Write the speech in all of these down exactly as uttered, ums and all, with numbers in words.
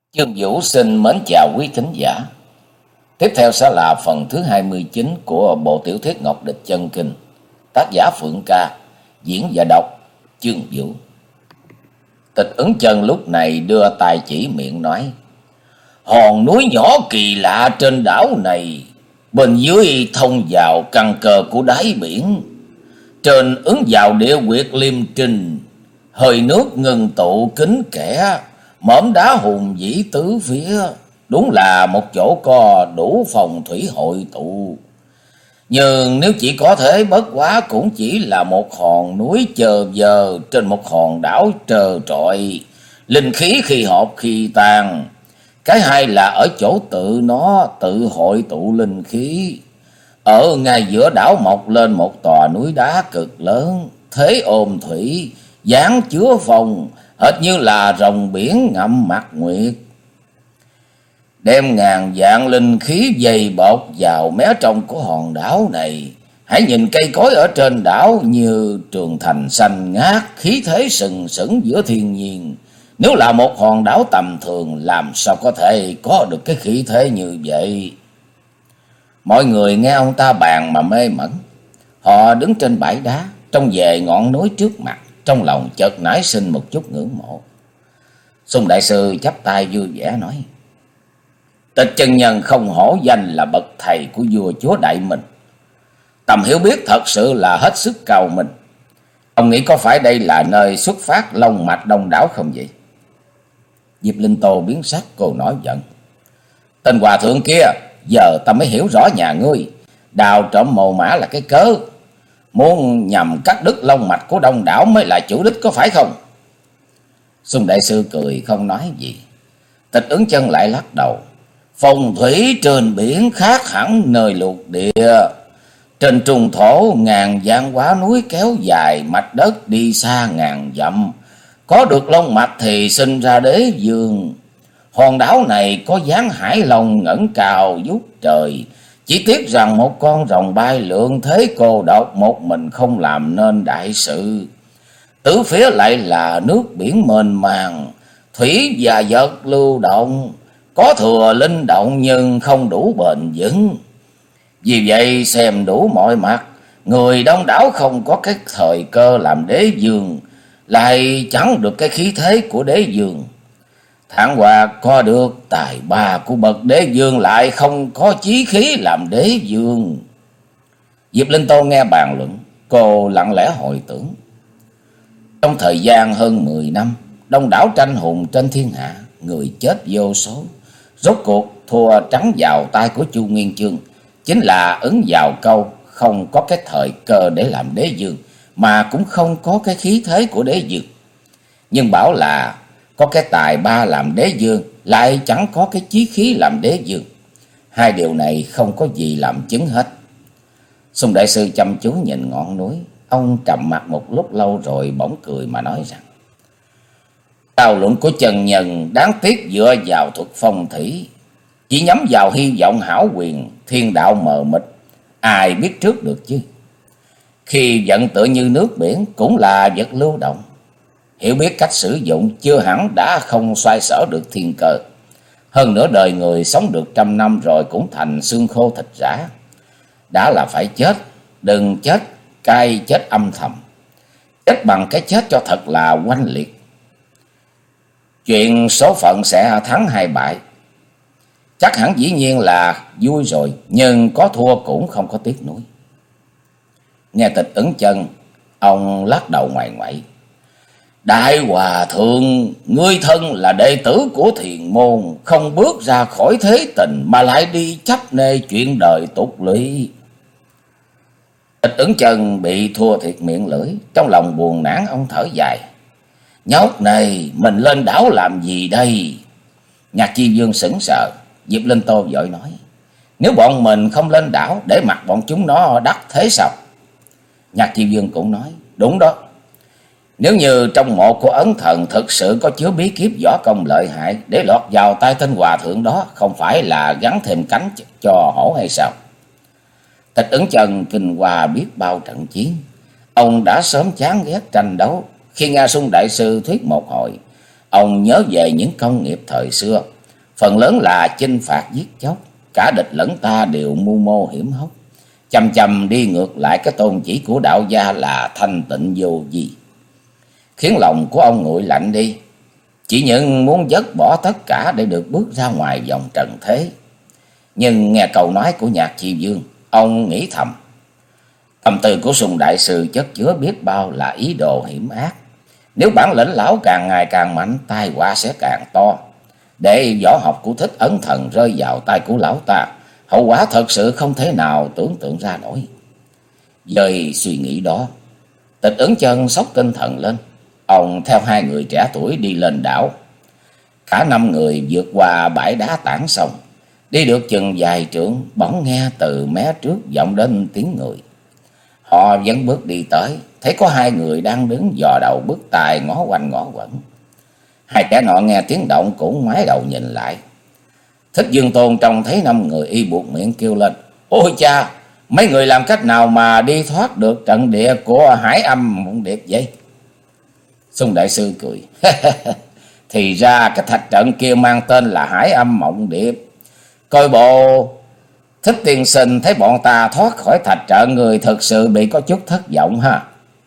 Chương Vũ xin mến chào quý thính giả. Tiếp theo sẽ là phần thứ hai mươi chín của bộ tiểu thuyết Ngọc Địch Chân Kinh. Tác giả Phượng Ca, diễn và đọc Chương Vũ. Tịch Ứng Chân lúc này đưa tay chỉ miệng nói: hòn núi nhỏ kỳ lạ trên đảo này, bên dưới thông vào căn cơ của đáy biển, trên ứng vào địa huyệt Liêm Trình, hơi nước ngừng tụ kính kẽ, mỏm đá hùng vĩ tứ phía, đúng là một chỗ có đủ phong thủy hội tụ. Nhưng nếu chỉ có thế, bất quá cũng chỉ là một hòn núi chờ vờ trên một hòn đảo trơ trọi, linh khí khi họp khi tàn. Cái hai là ở chỗ tự nó tự hội tụ linh khí. Ở ngay giữa đảo mọc lên một tòa núi đá cực lớn, thế ôm thủy, dáng chứa phong, hệt như là rồng biển ngậm mặt nguyệt, đem ngàn vạn linh khí dày bọc vào mé trong của hòn đảo này. Hãy nhìn cây cối ở trên đảo như trường thành xanh ngát, khí thế sừng sững giữa thiên nhiên. Nếu là một hòn đảo tầm thường, làm sao có thể có được cái khí thế như vậy? Mọi người nghe ông ta bàn mà mê mẩn. Họ đứng trên bãi đá, trông về ngọn núi trước mặt, trong lòng chợt nảy sinh một chút ngưỡng mộ. Xung đại sư chắp tay vui vẻ nói: Tịch chân nhân không hổ danh là bậc thầy của vua chúa Đại Minh, tầm hiểu biết thật sự là hết sức cao minh. Ông nghĩ có phải đây là nơi xuất phát long mạch đông đảo không vậy? Diệp Linh Tô biến sắc, cô nói giận: Tên hòa thượng kia, giờ ta mới hiểu rõ nhà ngươi đào trộm mồ mã là cái cớ, muốn nhằm cắt đứt long mạch của đông đảo mới là chủ đích, có phải không? Xung đại sư cười không nói gì. Tịch Ứng Chân lại lắc đầu: Phong thủy trên biển khác hẳn nơi lục địa. Trên trung thổ ngàn vạn quá núi kéo dài, mạch đất đi xa ngàn dặm. Có được long mạch thì sinh ra đế vương. Hòn đảo này có dáng hải long ngẩng cao vút trời, chỉ tiếc rằng một con rồng bay lượn thế cô độc một mình không làm nên đại sự. Tứ phía lại là nước biển mênh mang, thủy và vật lưu động, có thừa linh động nhưng không đủ bền vững. Vì vậy xem đủ mọi mặt, người đông đảo không có cái thời cơ làm đế vương, lại chẳng được cái khí thế của đế vương. Thản Hoa có được tài ba của bậc đế vương, lại không có chí khí làm đế vương. Diệp Linh Tô nghe bàn luận, cô lặng lẽ hồi tưởng. Trong thời gian hơn mười năm, đông đảo tranh hùng trên thiên hạ, người chết vô số. Rốt cuộc thua trắng vào tay của Chu Nguyên Chương, chính là ứng vào câu không có cái thời cơ để làm đế vương, mà cũng không có cái khí thế của đế vương. Nhưng bảo là có cái tài ba làm đế vương, lại chẳng có cái chí khí làm đế vương. Hai điều này không có gì làm chứng hết. Xung đại sư chăm chú nhìn ngọn núi, ông trầm mặt một lúc lâu rồi bỗng cười mà nói rằng: Đạo luận của chân nhân đáng tiếc dựa vào thuật phong thủy, chỉ nhắm vào hy vọng hảo quyền, thiên đạo mờ mịt, ai biết trước được chứ. Khi vận tựa như nước biển cũng là vật lưu động, hiểu biết cách sử dụng chưa hẳn đã không xoay sở được thiên cơ. Hơn nữa đời người sống được trăm năm rồi cũng thành xương khô thịt rã. Đã là phải chết, đừng chết cay chết âm thầm, chết bằng cái chết cho thật là oanh liệt. Chuyện số phận sẽ thắng hay bại, chắc hẳn dĩ nhiên là vui rồi, nhưng có thua cũng không có tiếc nuối. Nghe Tịch Ứng Chân, ông lắc đầu ngoài ngoại: Đại hòa thượng, ngươi thân là đệ tử của thiền môn, không bước ra khỏi thế tình mà lại đi chấp nê chuyện đời tục lụy. Tịch Ứng Chân bị thua thiệt miệng lưỡi, trong lòng buồn nản, ông thở dài: Nhóc này, mình lên đảo làm gì đây? Nhạc Chi Vương sững sờ. Diệp Linh Tô vội nói: Nếu bọn mình không lên đảo, để mặc bọn chúng nó đắc thế sao? Nhạc Chi Vương cũng nói: Đúng đó. Nếu như trong mộ của ấn thần thực sự có chứa bí kíp võ công lợi hại, để lọt vào tay tên hòa thượng đó, không phải là gắn thêm cánh cho hổ hay sao? Tịch Ứng Chân kinh qua biết bao trận chiến, ông đã sớm chán ghét tranh đấu. Khi nghe Xung đại sư thuyết một hồi, ông nhớ về những công nghiệp thời xưa, phần lớn là chinh phạt giết chóc, cả địch lẫn ta đều mưu mô hiểm hóc, chăm chăm đi ngược lại cái tôn chỉ của đạo gia là thanh tịnh vô vi, khiến lòng của ông nguội lạnh đi, chỉ những muốn dứt bỏ tất cả để được bước ra ngoài vòng trần thế. Nhưng nghe câu nói của Nhạc Chi Vương, ông nghĩ thầm, tâm tư của Sùng đại sư chất chứa biết bao là ý đồ hiểm ác. Nếu bản lĩnh lão càng ngày càng mạnh, tai họa sẽ càng to. Để võ học của Thích Ấn Thần rơi vào tay của lão ta, hậu quả thật sự không thể nào tưởng tượng ra nổi. Với suy nghĩ đó, Tịch Ứng Chân sốc tinh thần lên. Ông theo hai người trẻ tuổi đi lên đảo. Cả năm người vượt qua bãi đá tảng sông. Đi được chừng vài trượng, bỗng nghe từ mé trước vọng đến tiếng người. Họ vẫn bước đi tới, thấy có hai người đang đứng dò đầu bước tài ngó quanh ngó quẩn. Hai kẻ nọ nghe tiếng động cũng ngoái đầu nhìn lại. Thích Dương Tôn trông thấy năm người y buộc miệng kêu lên: "Ôi cha, mấy người làm cách nào mà đi thoát được trận địa của Hải Âm Mộng Điệp vậy?" Xung đại sư cười. "Thì ra cái thạch trận kia mang tên là Hải Âm Mộng Điệp. Coi bộ Thích tiên sinh thấy bọn ta thoát khỏi thạch trận, người thực sự bị có chút thất vọng ha."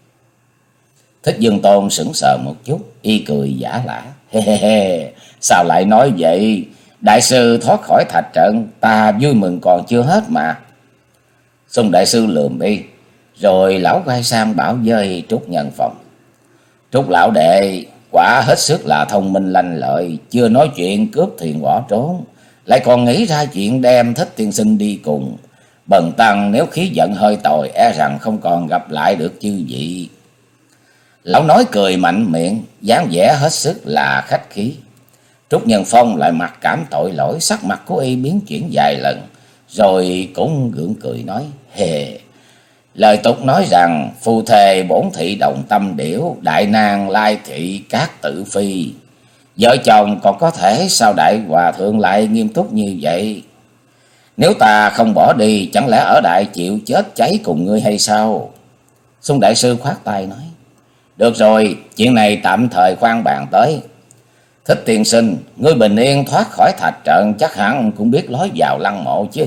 Thích Dương Tôn sững sờ một chút, y cười giả lả. "Sao lại nói vậy? Đại sư thoát khỏi thạch trận, ta vui mừng còn chưa hết mà." Xung đại sư lườm y, rồi lão quay sang bảo với Trúc Nhân Phong: "Trúc lão đệ quả hết sức là thông minh lanh lợi, chưa nói chuyện cướp thuyền bỏ trốn, lại còn nghĩ ra chuyện đem Thích tiên sinh đi cùng. Bần tăng nếu khí giận hơi tồi, e rằng không còn gặp lại được chư vị." Lão nói cười mạnh miệng, dáng vẻ hết sức là khách khí. Trúc Nhân Phong lại mặc cảm tội lỗi, sắc mặt của y biến chuyển vài lần, rồi cũng gượng cười nói: "Hề, lời tục nói rằng phu thề bổn thị đồng tâm điểu, đại nang lai thị cát tự phi. Vợ chồng còn có thể, sao đại hòa thượng lại nghiêm túc như vậy? Nếu ta không bỏ đi, chẳng lẽ ở đại chịu chết cháy cùng ngươi hay sao?" Xung đại sư khoát tay nói: "Được rồi, chuyện này tạm thời khoan bàn tới. Thích tiên sinh, ngươi bình yên thoát khỏi thạch trận, chắc hẳn cũng biết lối vào lăng mộ chứ?"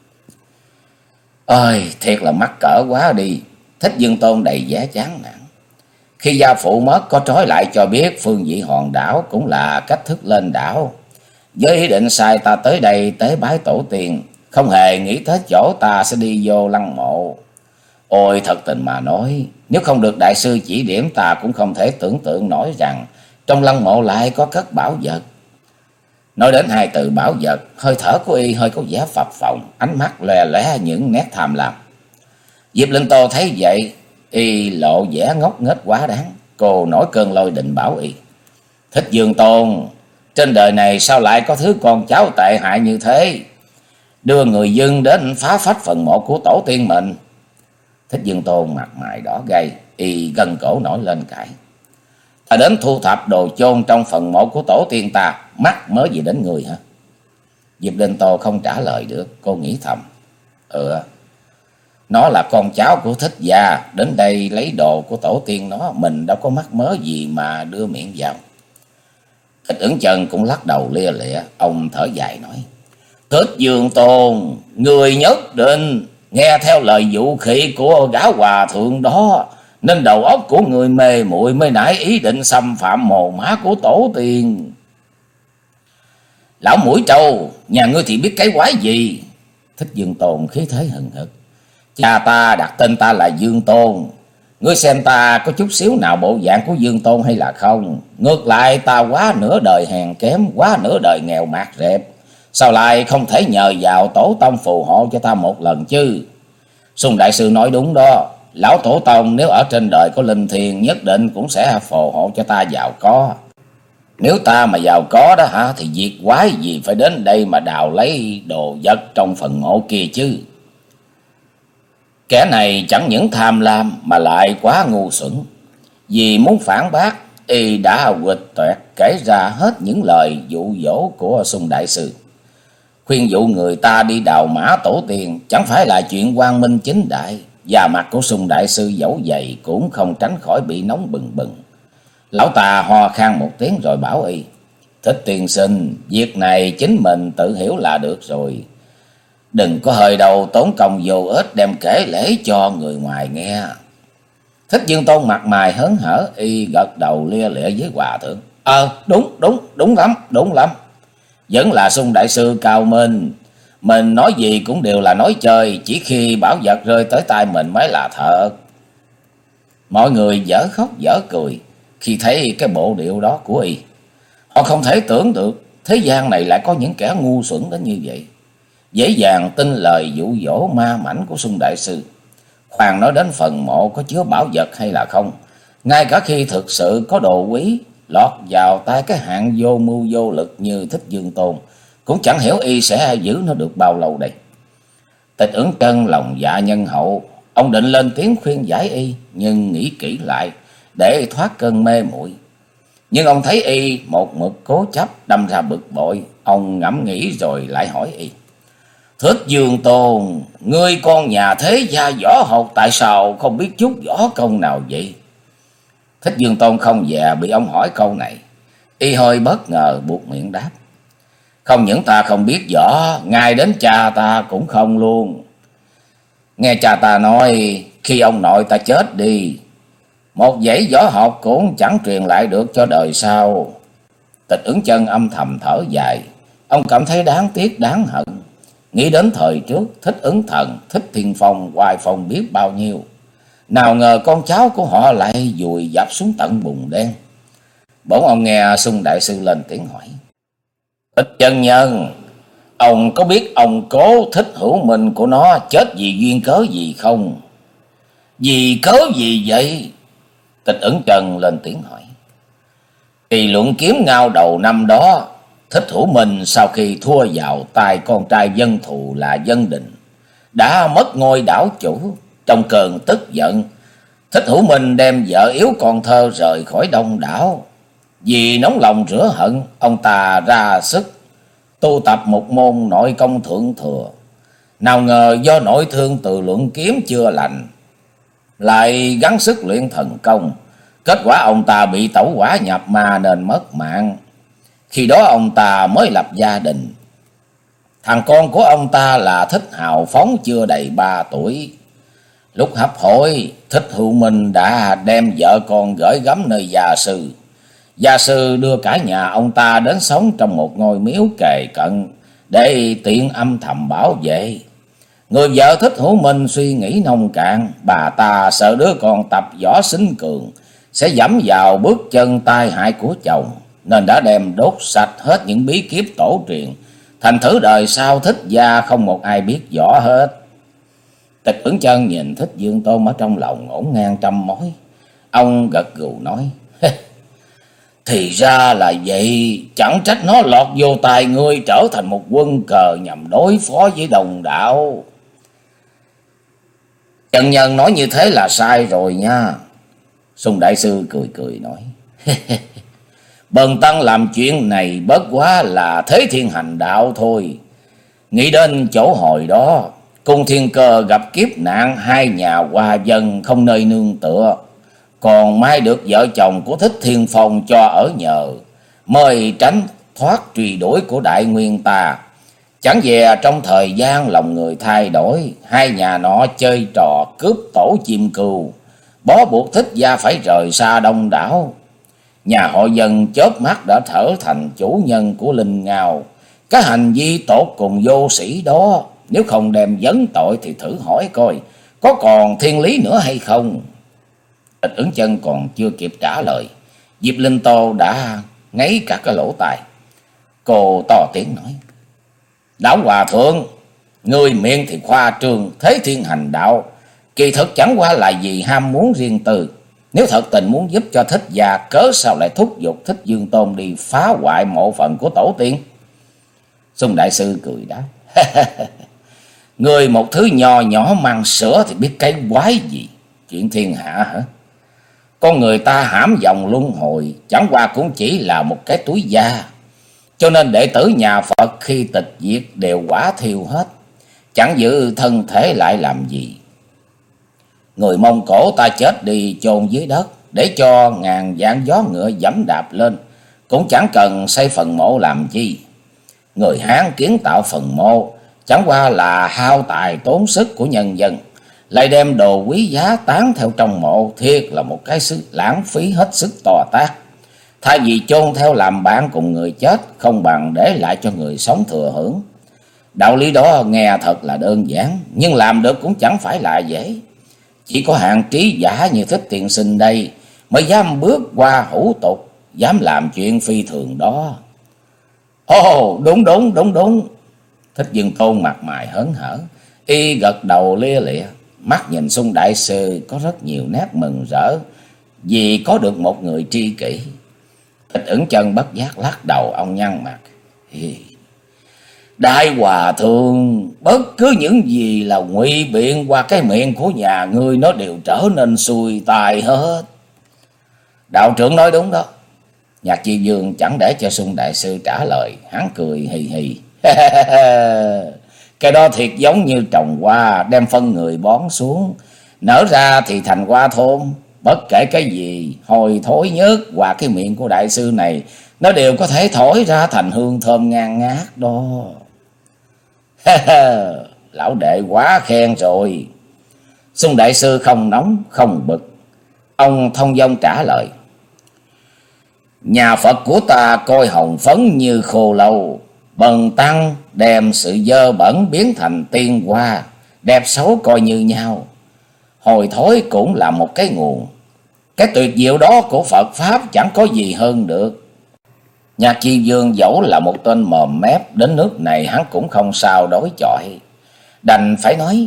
"Ôi, thiệt là mắc cỡ quá đi." Thích Dương Tôn đầy vẻ chán nản. Khi gia phụ mất, có trói lại cho biết phương vị hòn đảo cũng là cách thức lên đảo, với ý định sai ta tới đây tế bái tổ tiên, không hề nghĩ tới chỗ ta sẽ đi vô lăng mộ. Ôi thật tình mà nói, nếu không được đại sư chỉ điểm, ta cũng không thể tưởng tượng nổi rằng trong lăng mộ lại có cất bảo vật. Nói đến hai từ bảo vật, hơi thở của y hơi có vẻ phập phồng, ánh mắt lòe lóe những nét tham lam. Diệp Linh Tô thấy vậy, y lộ vẻ ngốc nghếch quá đáng. Cô nổi cơn lôi định bảo y: "Thích Dương Tôn, trên đời này sao lại có thứ con cháu tệ hại như thế, đưa người dân đến phá phách phần mộ của tổ tiên mình?" Thích Dương Tôn mặt mày đỏ gay, y gân cổ nổi lên cãi: "Ta đến thu thập đồ chôn trong phần mộ của tổ tiên ta, mắc mới gì đến người hả?" Diệp Linh Tô không trả lời được, cô nghĩ thầm: Ừ, nó là con cháu của Thích gia, đến đây lấy đồ của tổ tiên nó, mình đâu có mắc mớ gì mà đưa miệng vào. Thích Ứng Chân cũng lắc đầu lia lịa, ông thở dài nói: "Thích Dương Tôn, người nhất định nghe theo lời dụ khị của gã hòa thượng đó, nên đầu óc của người mê muội mới nảy ý định xâm phạm mồ mả của tổ tiên." "Lão mũi trâu, nhà ngươi thì biết cái quái gì?" Thích Dương Tôn khí thế hừng hực: "Cha ta đặt tên ta là Dương Tôn, ngươi xem ta có chút xíu nào bộ dạng của Dương Tôn hay là không? Ngược lại ta quá nửa đời hèn kém, quá nửa đời nghèo mạt rệp, sao lại không thể nhờ vào tổ tông phù hộ cho ta một lần chứ?" Sung đại sư nói đúng đó, lão tổ tông nếu ở trên đời có linh thiêng, nhất định cũng sẽ phù hộ cho ta giàu có. Nếu ta mà giàu có đó hả, thì việc quái gì phải đến đây mà đào lấy đồ vật trong phần mộ kia chứ. Kẻ này chẳng những tham lam mà lại quá ngu xuẩn. Vì muốn phản bác, y đã quịch toẹt kể ra hết những lời dụ dỗ của Sung đại sư. Khuyên dụ người ta đi đào mã tổ tiên chẳng phải là chuyện quang minh chính đại. Và mặt của Sung đại sư dẫu dày cũng không tránh khỏi bị nóng bừng bừng. Lão ta ho khan một tiếng rồi bảo y: Thích tiên sinh, việc này chính mình tự hiểu là được rồi. Đừng có hơi đầu tốn công vô ích đem kể lễ cho người ngoài nghe. Thích Dương Tôn mặt mày hớn hở, y gật đầu lia lịa với hòa thượng. Ờ đúng đúng đúng lắm đúng lắm. Vẫn là Sung đại sư cao minh. Mình nói gì cũng đều là nói chơi, chỉ khi bảo vật rơi tới tay mình mới là thật. Mọi người dở khóc dở cười khi thấy cái bộ điệu đó của y. Họ không thể tưởng được thế gian này lại có những kẻ ngu xuẩn đến như vậy, dễ dàng tin lời dụ dỗ ma mảnh của Sung đại sư. Khoan nói đến phần mộ có chứa bảo vật hay là không, ngay cả khi thực sự có đồ quý lọt vào tay cái hạng vô mưu vô lực như Thích Dương Tôn, cũng chẳng hiểu y sẽ giữ nó được bao lâu đây. Tịch Ưỡng Trân lòng dạ nhân hậu, ông định lên tiếng khuyên giải y, nhưng nghĩ kỹ lại để thoát cơn mê muội. Nhưng ông thấy y một mực cố chấp, đâm ra bực bội. Ông ngẫm nghĩ rồi lại hỏi y. Thích Dương Tôn, ngươi con nhà thế gia võ học, tại sao không biết chút võ công nào vậy? Thích Dương Tôn không dè bị ông hỏi câu này, y hơi bất ngờ buột miệng đáp. Không những ta không biết võ, ngay đến cha ta cũng không luôn. Nghe cha ta nói, khi ông nội ta chết đi, một dãy võ học cũng chẳng truyền lại được cho đời sau. Tịch Ưỡng Chân âm thầm thở dài. Ông cảm thấy đáng tiếc đáng hận. Nghĩ đến thời trước, Thích Ứng Thần, Thích Thiên Phong, Hoài Phong biết bao nhiêu. Nào ngờ con cháu của họ lại vùi dập xuống tận bùn đen. Bỗng ông nghe Sung đại sư lên tiếng hỏi. Thích chân nhân, ông có biết ông cố Thích Hữu Minh của nó chết vì duyên cớ gì không? Vì cớ gì vậy? Tịch Ưỡng Trần lên tiếng hỏi. Kỳ luận kiếm ngao đầu năm đó, Thích Hữu Minh sau khi thua vào tay con trai dân thù là Dân Định, đã mất ngôi đảo chủ. Trong cơn tức giận, Thích Hữu Minh đem vợ yếu con thơ rời khỏi đông đảo. Vì nóng lòng rửa hận, ông ta ra sức tu tập một môn nội công thượng thừa. Nào ngờ do nội thương từ luận kiếm chưa lành, lại gắng sức luyện thần công. Kết quả ông ta bị tẩu hỏa nhập ma nên mất mạng. Khi đó ông ta mới lập gia đình. Thằng con của ông ta là Thích Hào Phóng chưa đầy ba tuổi. Lúc hấp hối, Thích Hữu Minh đã đem vợ con gửi gắm nơi gia sư. Gia sư đưa cả nhà ông ta đến sống trong một ngôi miếu kề cận để tiện âm thầm bảo vệ. Người vợ Thích Hữu Minh suy nghĩ nông cạn, bà ta sợ đứa con tập võ xính cường sẽ dẫm vào bước chân tai hại của chồng, nên đã đem đốt sạch hết những bí kíp tổ truyền. Thành thử đời sau Thích gia không một ai biết võ hết. Tịch Ưỡng Chân nhìn Thích Dương Tôn ở trong lòng ngổn ngang trăm mối. Ông gật gù nói. Thì ra là vậy, chẳng trách nó lọt vô tài ngươi trở thành một quân cờ nhằm đối phó với đồng đạo. Chân nhân nói như thế là sai rồi nha. Sung đại sư cười cười nói. Bần tăng làm chuyện này bất quá là thế thiên hành đạo thôi. Nghĩ đến chỗ hồi đó, Cung Thiên Cơ gặp kiếp nạn, hai nhà hòa dân không nơi nương tựa. Còn may được vợ chồng của Thích Thiên Phong cho ở nhờ, mới tránh thoát truy đuổi của Đại Nguyên ta. Chẳng dè trong thời gian lòng người thay đổi, hai nhà nọ chơi trò cướp tổ chim cừu, bó buộc Thích gia phải rời xa đông đảo. Nhà họ Dân chớp mắt đã trở thành chủ nhân của Linh Ngao. Cái hành vi tột cùng vô sĩ đó, nếu không đem vấn tội thì thử hỏi coi có còn thiên lý nữa hay không. Tịch Ưỡng Chân còn chưa kịp trả lời, Diệp Linh Tô đã ngáy cả cái lỗ tai. Cô to tiếng nói. Lão hòa thượng, người miệng thì khoa trương thế thiên hành đạo, kỳ thực chẳng qua là vì ham muốn riêng tư. Nếu thật tình muốn giúp cho Thích gia, cớ sao lại thúc giục Thích Dương Tôn đi phá hoại mộ phận của tổ tiên? Sung đại sư cười đáp. Người một thứ nho nhỏ mang sữa thì biết cái quái gì? Chuyện thiên hạ hả? Con người ta hãm dòng luân hồi chẳng qua cũng chỉ là một cái túi da. Cho nên đệ tử nhà Phật khi tịch diệt đều quả thiêu hết, chẳng giữ thân thể lại làm gì. Người Mông Cổ ta chết đi chôn dưới đất, để cho ngàn vạn gió ngựa dẫm đạp lên, cũng chẳng cần xây phần mộ làm chi. Người Hán kiến tạo phần mộ chẳng qua là hao tài tốn sức của nhân dân, lại đem đồ quý giá tán theo trong mộ, thiệt là một cái sự lãng phí hết sức to tát. Thay vì chôn theo làm bạn cùng người chết, không bằng để lại cho người sống thừa hưởng. Đạo lý đó nghe thật là đơn giản, nhưng làm được cũng chẳng phải là dễ. Chỉ có hạng trí giả như Thích tiên sinh đây mới dám bước qua hủ tục, dám làm chuyện phi thường đó. Ồ, đúng đúng đúng đúng. Thích Dương Tôn mặt mày hớn hở, y gật đầu lia lịa, mắt nhìn Xung đại sư có rất nhiều nét mừng rỡ vì có được một người tri kỷ. Thích Ẩn Chân bất giác lắc đầu, ông nhăn mặt. Đại hòa thượng, bất cứ những gì là ngụy biện qua cái miệng của nhà ngươi nó đều trở nên xuôi tai hết. Đạo trưởng nói đúng đó. Nhạc Chi Dương chẳng để cho Xung đại sư trả lời, hắn cười hì hì. Cái đó thiệt giống như trồng hoa đem phân người bón xuống, nở ra thì thành hoa thơm. Bất kể cái gì hồi thối nhất qua cái miệng của đại sư này, nó đều có thể thổi ra thành hương thơm ngang ngát đó. Lão đệ quá khen rồi. Xung đại sư không nóng không bực, ông thông dong trả lời. Nhà Phật của ta coi hồng phấn như khô lâu, bần tăng đem sự dơ bẩn biến thành tiên hoa, đẹp xấu coi như nhau. Hồi thối cũng là một cái nguồn. Cái tuyệt diệu đó của Phật Pháp chẳng có gì hơn được. Nhạc Chi Dương dẫu là một tên mồm mép, đến nước này hắn cũng không sao đối chọi, đành phải nói.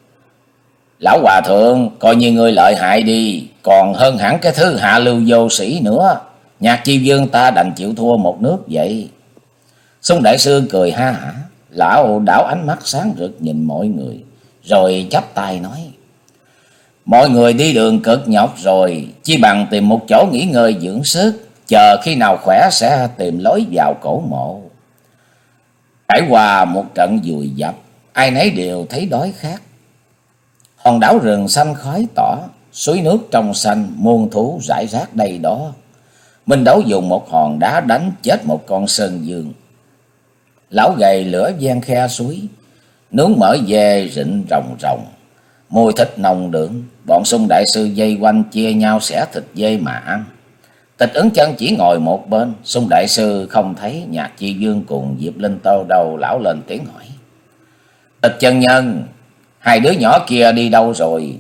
Lão hòa thượng, coi như ngươi lợi hại đi, còn hơn hẳn cái thứ hạ lưu vô sĩ nữa. Nhạc Chi Dương ta đành chịu thua một nước vậy. Xung đại sư cười ha hả, lão đảo ánh mắt sáng rực nhìn mọi người, rồi chắp tay nói. Mọi người đi đường cực nhọc rồi, chi bằng tìm một chỗ nghỉ ngơi dưỡng sức, chờ khi nào khỏe sẽ tìm lối vào cổ mộ. Trải qua một trận dùi dập, ai nấy đều thấy đói khát. Hòn đảo rừng xanh khói tỏ, suối nước trong xanh, muôn thú rải rác đây đó. Minh Đấu dùng một hòn đá đánh chết một con sơn dương. Lão gầy lửa gian khe suối, nướng mỡ dê rịn ròng ròng, mùi thịt nồng đượm. Bọn Xung đại sư dây quanh chia nhau xẻ thịt dê mà ăn. Tịch Ấn Chân chỉ ngồi một bên. Xung đại sư không thấy Nhạc Chi Dương cùng Diệp Linh Tô đâu, lão lên tiếng hỏi. Tịch chân nhân, hai đứa nhỏ kia đi đâu rồi?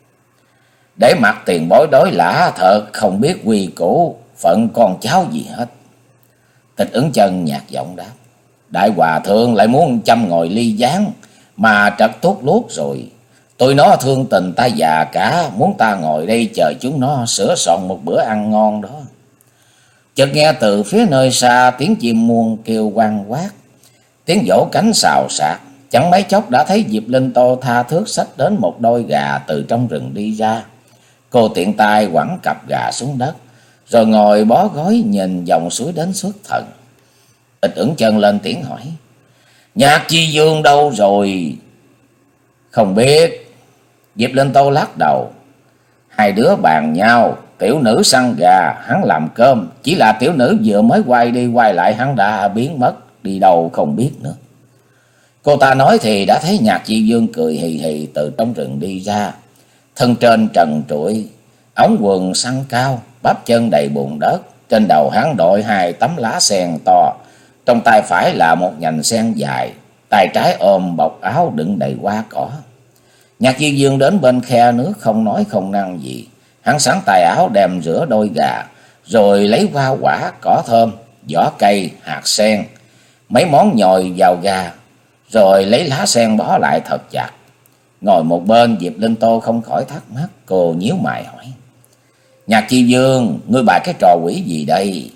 Để mặt tiền bối đối lã thật không biết quy củ phận con cháu gì hết. Tịch Ấn Chân nhạt giọng đáp. Đại hòa thượng lại muốn chăm ngồi ly gián mà trật tốt luốt rồi. Tụi nó thương tình ta già cả, muốn ta ngồi đây chờ chúng nó sửa soạn một bữa ăn ngon đó. Chợt nghe từ phía nơi xa tiếng chim muông kêu quang quát, tiếng vỗ cánh xào xạc. Chẳng mấy chốc đã thấy Diệp Linh Tô tha thước xách đến một đôi gà từ trong rừng đi ra. Cô tiện tay quẳng cặp gà xuống đất, rồi ngồi bó gối nhìn dòng suối đến xuất thần. Tịch Ẩn Chân lên tiếng hỏi. Nhạc Chi Dương đâu rồi? Không biết. Diệp Linh Tô lắc đầu. Hai đứa bàn nhau, tiểu nữ săn gà, hắn làm cơm. Chỉ là tiểu nữ vừa mới quay đi quay lại, hắn đã biến mất, đi đâu không biết nữa. Cô ta nói thì đã thấy Nhạc Chi Dương cười hì hì từ trong rừng đi ra. Thân trên trần trụi, ống quần săn cao, bắp chân đầy bùn đất. Trên đầu hắn đội hai tấm lá sen to, trong tay phải là một nhành sen dài, tay trái ôm bọc áo đựng đầy hoa cỏ. Nhạc Chi Dương đến bên khe nước không nói không năng gì. Hắn sắn tay áo đem rửa đôi gà, rồi lấy hoa quả, cỏ thơm, vỏ cây, hạt sen, mấy món nhồi vào gà, rồi lấy lá sen bó lại thật chặt. Ngồi một bên, Diệp Linh Tô không khỏi thắc mắc, cô nhíu mày hỏi. Nhạc Chi Dương, ngươi bày cái trò quỷ gì đây?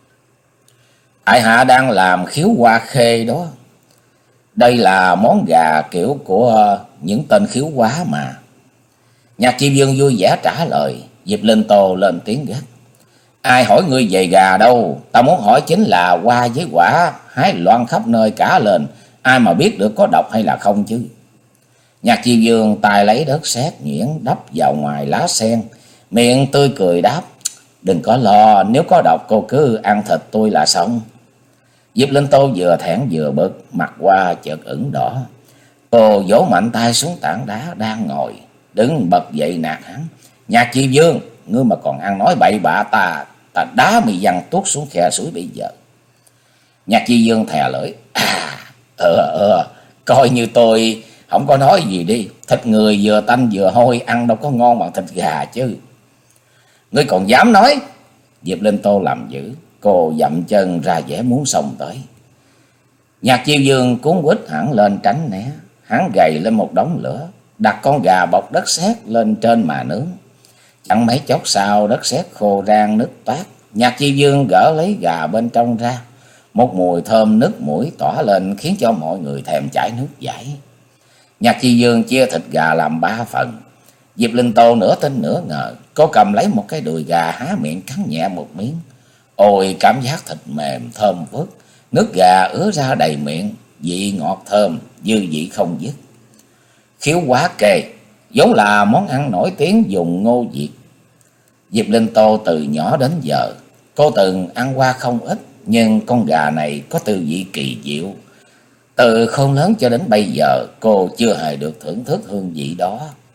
Tại hạ đang làm khiếu hoa khê đó. Đây là món gà kiểu của những tên khiếu quá mà. Nhạc Chi Dương vui vẻ trả lời. Diệp Linh Tô lên tiếng gắt. Ai hỏi ngươi về gà đâu? Ta muốn hỏi chính là hoa với quả hái loan khắp nơi cả lên, ai mà biết được có độc hay là không chứ? Nhạc Chi Dương tài lấy đất sét nhuyễn đắp vào ngoài lá sen, miệng tươi cười đáp. Đừng có lo, nếu có độc cô cứ ăn thịt tôi là xong. Diệp Linh Tô vừa thẹn vừa bực, mặt qua chợt ửng đỏ. Cô vỗ mạnh tay xuống tảng đá đang ngồi, đứng bật dậy nạt hắn. Nhạc Chi Dương, ngươi mà còn ăn nói bậy bạ ta, ta đá mày văng tuốt xuống khe suối bây giờ. Nhạc Chi Dương thè lưỡi. À, ờ, ờ, coi như tôi không có nói gì đi. Thịt người vừa tanh vừa hôi, ăn đâu có ngon bằng thịt gà chứ. Ngươi còn dám nói? Diệp Linh Tô làm dữ, cô dậm chân ra vẻ muốn xông tới. Nhạc Chiêu Dương cuốn quýt hẳn lên tránh né. Hắn gầy lên một đống lửa, đặt con gà bọc đất sét lên trên mà nướng. Chẳng mấy chốc sau đất sét khô rang nứt toát. Nhạc Chiêu Dương gỡ lấy gà bên trong ra. Một mùi thơm nức mũi tỏa lên khiến cho mọi người thèm chảy nước dãi. Nhạc Chiêu Dương chia thịt gà làm ba phần. Diệp Linh Tô nửa tin nửa ngờ. Cô cầm lấy một cái đùi gà há miệng cắn nhẹ một miếng. Ôi, cảm giác thịt mềm thơm phức, nước gà ứa ra đầy miệng, vị ngọt thơm, dư vị không dứt. Khiếu quá kê vốn là món ăn nổi tiếng vùng Ngô Việt. Diệp Linh Tô từ nhỏ đến giờ cô từng ăn qua không ít, nhưng con gà này có tư vị kỳ diệu. Từ khôn lớn cho đến bây giờ cô chưa hề được thưởng thức hương vị đó.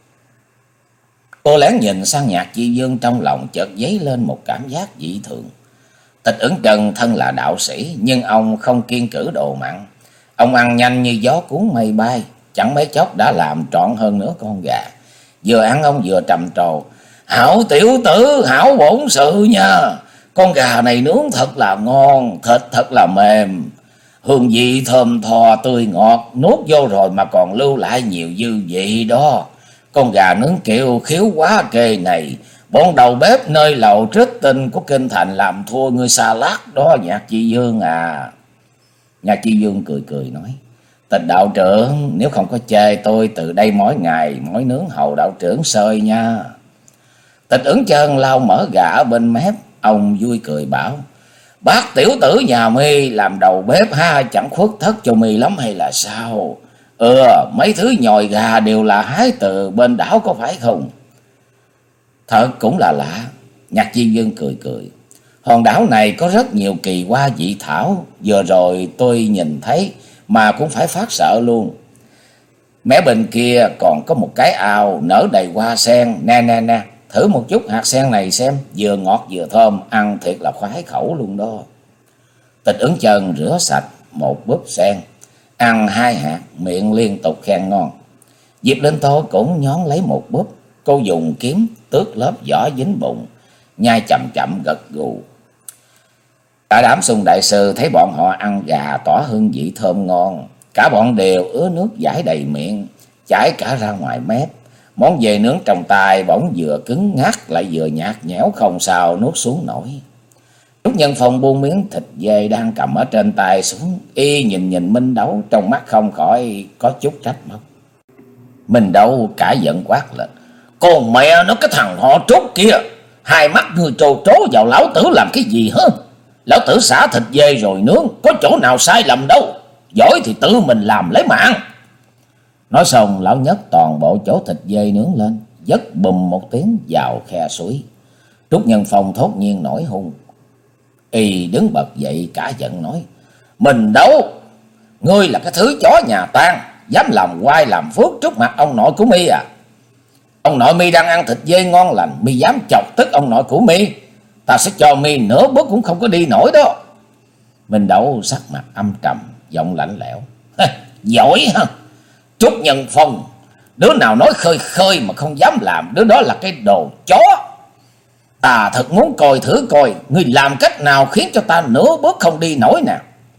Cô lén nhìn sang Nhạc Chi Dương, trong lòng chợt dấy lên một cảm giác dị thường. Tịch Ưng Trần thân là đạo sĩ, nhưng ông không kiêng cữ đồ mặn. Ông ăn nhanh như gió cuốn mây bay, chẳng mấy chốc đã làm trọn hơn nửa con gà. Vừa ăn ông vừa trầm trồ. Hảo tiểu tử, hảo bổn sự nha. Con gà này nướng thật là ngon, thịt thật là mềm. Hương vị thơm tho tươi ngọt, nuốt vô rồi mà còn lưu lại nhiều dư vị đó. Con gà nướng kiểu khiếu quá kê này, bọn đầu bếp nơi lầu trích tinh của kinh thành làm thua ngươi xa lát đó Nhạc Chi Dương à. Nhạc Chi Dương cười cười nói. Tịch đạo trưởng, nếu không có chê tôi từ đây mỗi ngày mỗi nướng hầu đạo trưởng sơi nha. Tịch Ứng Chân lau mỡ gà ở bên mép, ông vui cười bảo. Bác tiểu tử nhà mi làm đầu bếp ha, chẳng khuất thất cho mi lắm hay là sao? Ừ, mấy thứ nhồi gà đều là hái từ bên đảo có phải không? Thật cũng là lạ. Nhạc Chi Dương cười cười. Hòn đảo này có rất nhiều kỳ hoa dị thảo, vừa rồi tôi nhìn thấy mà cũng phải phát sợ luôn. Mé bên kia còn có một cái ao nở đầy hoa sen, nè nè nè, thử một chút hạt sen này xem, vừa ngọt vừa thơm, ăn thiệt là khoái khẩu luôn đó. Tịch Ứng Chân rửa sạch một búp sen, ăn hai hạt, miệng liên tục khen ngon. Diệp Linh Tô cũng nhón lấy một búp, cô dùng kiếm tước lớp vỏ dính bụng, nhai chậm chậm gật gù. Cả đám Xung đại sư thấy bọn họ ăn gà tỏa hương vị thơm ngon, cả bọn đều ứa nước dãi đầy miệng, chảy cả ra ngoài mép. Món dê nướng trong tay bỗng vừa cứng ngắc lại vừa nhạt nhẽo không sao nuốt xuống nổi. Trúc Nhân Phong buông miếng thịt dê đang cầm ở trên tay xuống, y nhìn nhìn Minh Đấu, trong mắt không khỏi có chút trách móc. Minh Đấu cả giận quát lên. Con mẹ nó, cái thằng họ Trúc kia, hai mắt ngươi trồ trố vào lão tử làm cái gì hả? Lão tử xả thịt dê rồi nướng, có chỗ nào sai lầm đâu. Giỏi thì tự mình làm lấy mạng. Nói xong lão nhấc toàn bộ chỗ thịt dê nướng lên, dất bùm một tiếng vào khe suối. Trúc Nhân Phong thốt nhiên nổi hung. Y đứng bật dậy cả giận nói. Mình đâu, ngươi là cái thứ chó nhà tang, dám làm oai làm phước trước mặt ông nội của mi à? Ông nội mi đang ăn thịt dê ngon lành, mi dám chọc tức ông nội của mi, ta sẽ cho mi nửa bước cũng không có đi nổi đó. Minh Đấu sắc mặt âm trầm, giọng lạnh lẽo. Giỏi ha. Trúc Nhân Phong, đứa nào nói khơi khơi mà không dám làm, đứa đó là cái đồ chó. Ta thật muốn coi thử coi ngươi làm cách nào khiến cho ta nửa bước không đi nổi nè.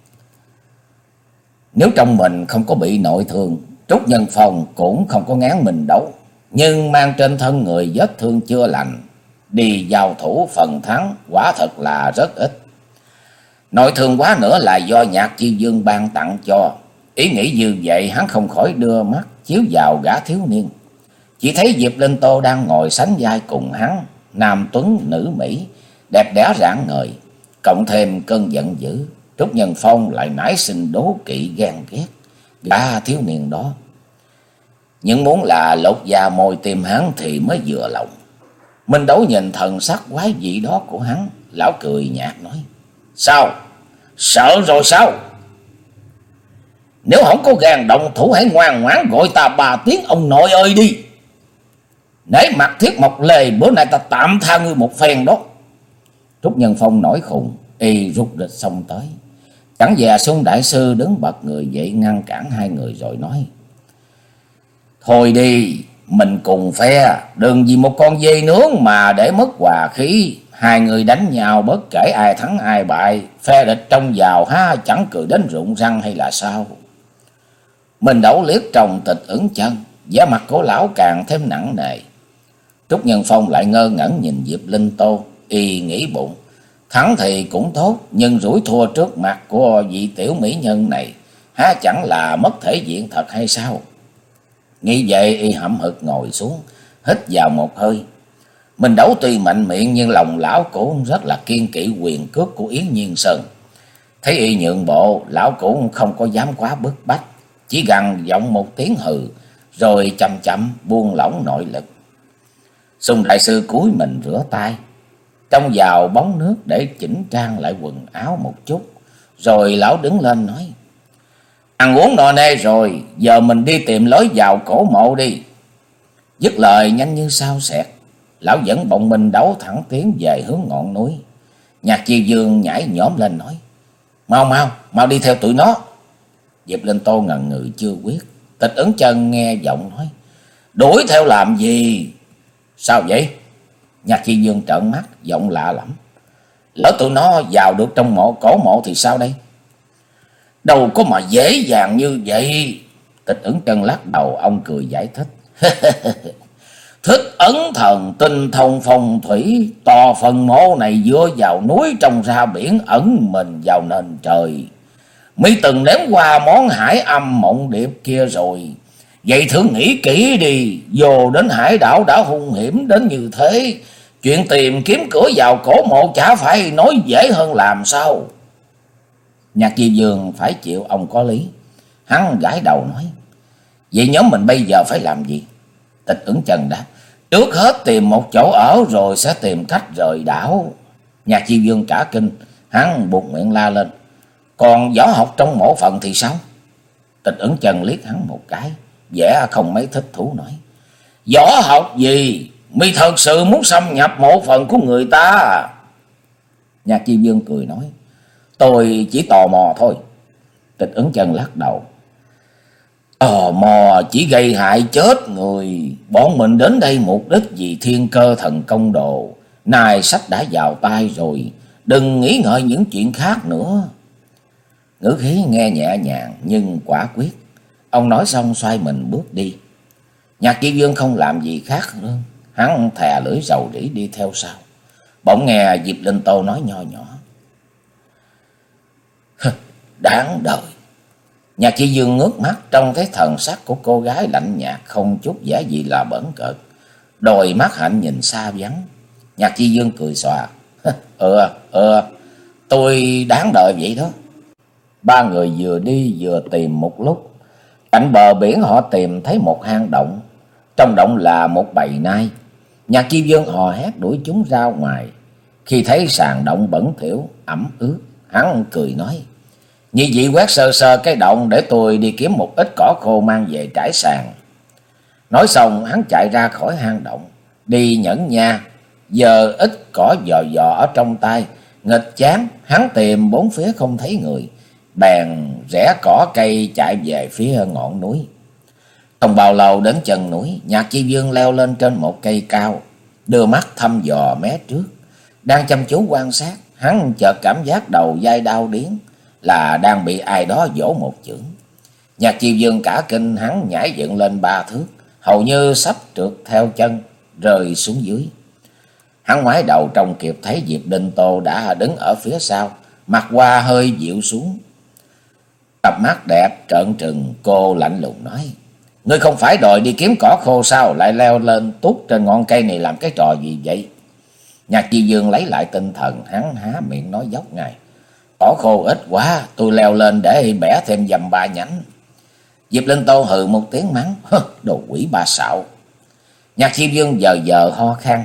Nếu trong mình không có bị nội thương, Trúc Nhân Phong cũng không có ngán Minh Đấu, nhưng mang trên thân người vết thương chưa lành, đi giao thủ phần thắng quả thật là rất ít. Nội thương quá nữa là do Nhạc Chi Dương ban tặng cho. Ý nghĩ như vậy hắn không khỏi đưa mắt chiếu vào gã thiếu niên. Chỉ thấy Diệp Linh Tô đang ngồi sánh vai cùng hắn, nam tuấn nữ mỹ, đẹp đẽ rạng ngời, cộng thêm cơn giận dữ. Trúc Nhân Phong lại nảy sinh đố kỵ ghen ghét gã thiếu niên đó, nhưng muốn là lột da môi tim hắn thì mới vừa lòng. Minh Đấu nhìn thần sắc quái dị đó của hắn, lão cười nhạt nói: Sao? Sợ rồi sao? Nếu không có gan động thủ, hãy ngoan ngoãn gọi ta ba tiếng ông nội ơi đi. Nể mặt Thiết Mộc Lê, bữa nay ta tạm tha ngươi một phen đó. Trúc Nhân Phong nổi khùng, y rút rịch xông tới. Chẳng dè Xuân đại sư đứng bật người dậy ngăn cản hai người rồi nói: Thôi đi, mình cùng phe, đừng vì một con dê nướng mà để mất hòa khí. Hai người đánh nhau bất kể ai thắng ai bại, phe địch trong vào ha chẳng cười đến rụng răng hay là sao? Mình Đấu liếc tròng Tịch Ửng Chân, vẻ mặt của lão càng thêm nặng nề. Trúc Nhân Phong lại ngơ ngẩn nhìn Diệp Linh Tô, y nghĩ bụng: thắng thì cũng tốt, nhưng rủi thua trước mặt của vị tiểu mỹ nhân này, há chẳng là mất thể diện thật hay sao? Nghĩ vậy y hậm hực ngồi xuống, hít vào một hơi. Mình Đấu tuy mạnh miệng nhưng lòng lão cũng rất là kiên kỵ quyền cước của Yến Nhiên Sơn. Thấy y nhượng bộ, lão cũng không có dám quá bức bách, chỉ gằn giọng một tiếng hừ, rồi chậm chậm buông lỏng nội lực. Xung đại sư cúi mình rửa tay, trông vào bóng nước để chỉnh trang lại quần áo một chút, rồi lão đứng lên nói: Ăn uống no nê rồi, giờ mình đi tìm lối vào cổ mộ đi. Dứt lời nhanh như sao xẹt, lão dẫn bọn Minh Đấu thẳng tiến về hướng ngọn núi. Nhạc Chi Dương nhảy nhổm lên nói: Mau mau, mau đi theo tụi nó. Diệp Linh Tô ngần ngừ chưa quyết. Tịch Ửng Chân nghe giọng nói: Đuổi theo làm gì? Sao vậy? Nhạc Chi Dương trợn mắt, giọng lạ lẫm: Lỡ tụi nó vào được trong mộ cổ mộ thì sao đây? Đâu có mà dễ dàng như vậy. Tịch Ửng Chân lắc đầu, ông cười giải thích: Thích ấn thần tinh thông phong thủy, tòa phần mộ này dựa vào núi trông ra biển, ẩn mình vào nền trời. Mi từng nếm qua món hải âm mộng điệp kia rồi, vậy thử nghĩ kỹ đi, vô đến hải đảo đã hung hiểm đến như thế, chuyện tìm kiếm cửa vào cổ mộ chả phải nói dễ hơn làm sao? Nhạc Di Dương phải chịu ông có lý. Hắn gãi đầu nói: Vậy nhóm mình bây giờ phải làm gì? Tịch Ửng Chân đáp: Trước hết tìm một chỗ ở rồi sẽ tìm cách rời đảo. Nhạc Di Dương cả kinh, hắn buột miệng la lên: Còn võ học trong mộ phận thì sao? Tịch Ửng Chân liếc hắn một cái, vẻ không mấy thích thú nói: Võ học gì? Mi thật sự muốn xâm nhập mộ phận của người ta? Nhạc Chi Dương cười nói: Tôi chỉ tò mò thôi. Tịch Ửng Chân lắc đầu: Tò mò chỉ gây hại chết người. Bọn mình đến đây mục đích vì Thiên Cơ Thần Công Đồ, nay sách đã vào tay rồi, đừng nghĩ ngợi những chuyện khác nữa. Ngữ khí nghe nhẹ nhàng nhưng quả quyết. Ông nói xong xoay mình bước đi. Nhạc Chi Dương không làm gì khác nữa, hắn thè lưỡi rầu rĩ đi theo sau. Bỗng nghe Diệp Linh Tô nói nho nhỏ: Đáng đời. Nhạc Chi Dương ngước mắt, trông thấy thần sắc của cô gái lạnh nhạt, không chút vẻ gì là bẩn cợt. Đôi mắt hạnh nhìn xa vắng. Nhạc Chi Dương cười xòa: Ừ, ừ, tôi đáng đời vậy đó. Ba người vừa đi vừa tìm một lúc. Cạnh bờ biển họ tìm thấy một hang động. Trong động là một bầy nai. Nhạc Chi Dương hò hét đuổi chúng ra ngoài. Khi thấy sàn động bẩn thỉu ẩm ướt, hắn cười nói: Như vậy quét sơ sơ cái động để tôi đi kiếm một ít cỏ khô mang về trải sàn. Nói xong hắn chạy ra khỏi hang động, đi nhẫn nha, giờ ít cỏ giò giò ở trong tay. Nghịch chán, hắn tìm bốn phía không thấy người, bèn rẽ cỏ cây chạy về phía ngọn núi. Không bao lâu đến chân núi, Nhạc Chi Dương leo lên trên một cây cao, đưa mắt thăm dò mé trước. Đang chăm chú quan sát, hắn chợt cảm giác đầu vai đau điếng, là đang bị ai đó vỗ một chưởng. Nhạc Chi Dương cả kinh, hắn nhảy dựng lên ba thước, hầu như sắp trượt theo chân rơi xuống dưới. Hắn ngoái đầu trông kịp thấy Diệp Linh Tô đã đứng ở phía sau, mặt hoa hơi dịu xuống, cặp mắt đẹp trợn trừng. Cô lạnh lùng nói: Ngươi không phải đòi đi kiếm cỏ khô sao, lại leo lên tút trên ngọn cây này làm cái trò gì vậy? Nhạc Chi Dương lấy lại tinh thần, hắn há miệng nói dốc ngay: Cỏ khô ít quá, tôi leo lên để bẻ thêm dầm ba nhánh. Diệp Linh Tô hừ một tiếng mắng: Đồ quỷ ba xạo. Nhạc Chi Dương giờ giờ ho khan hỏi: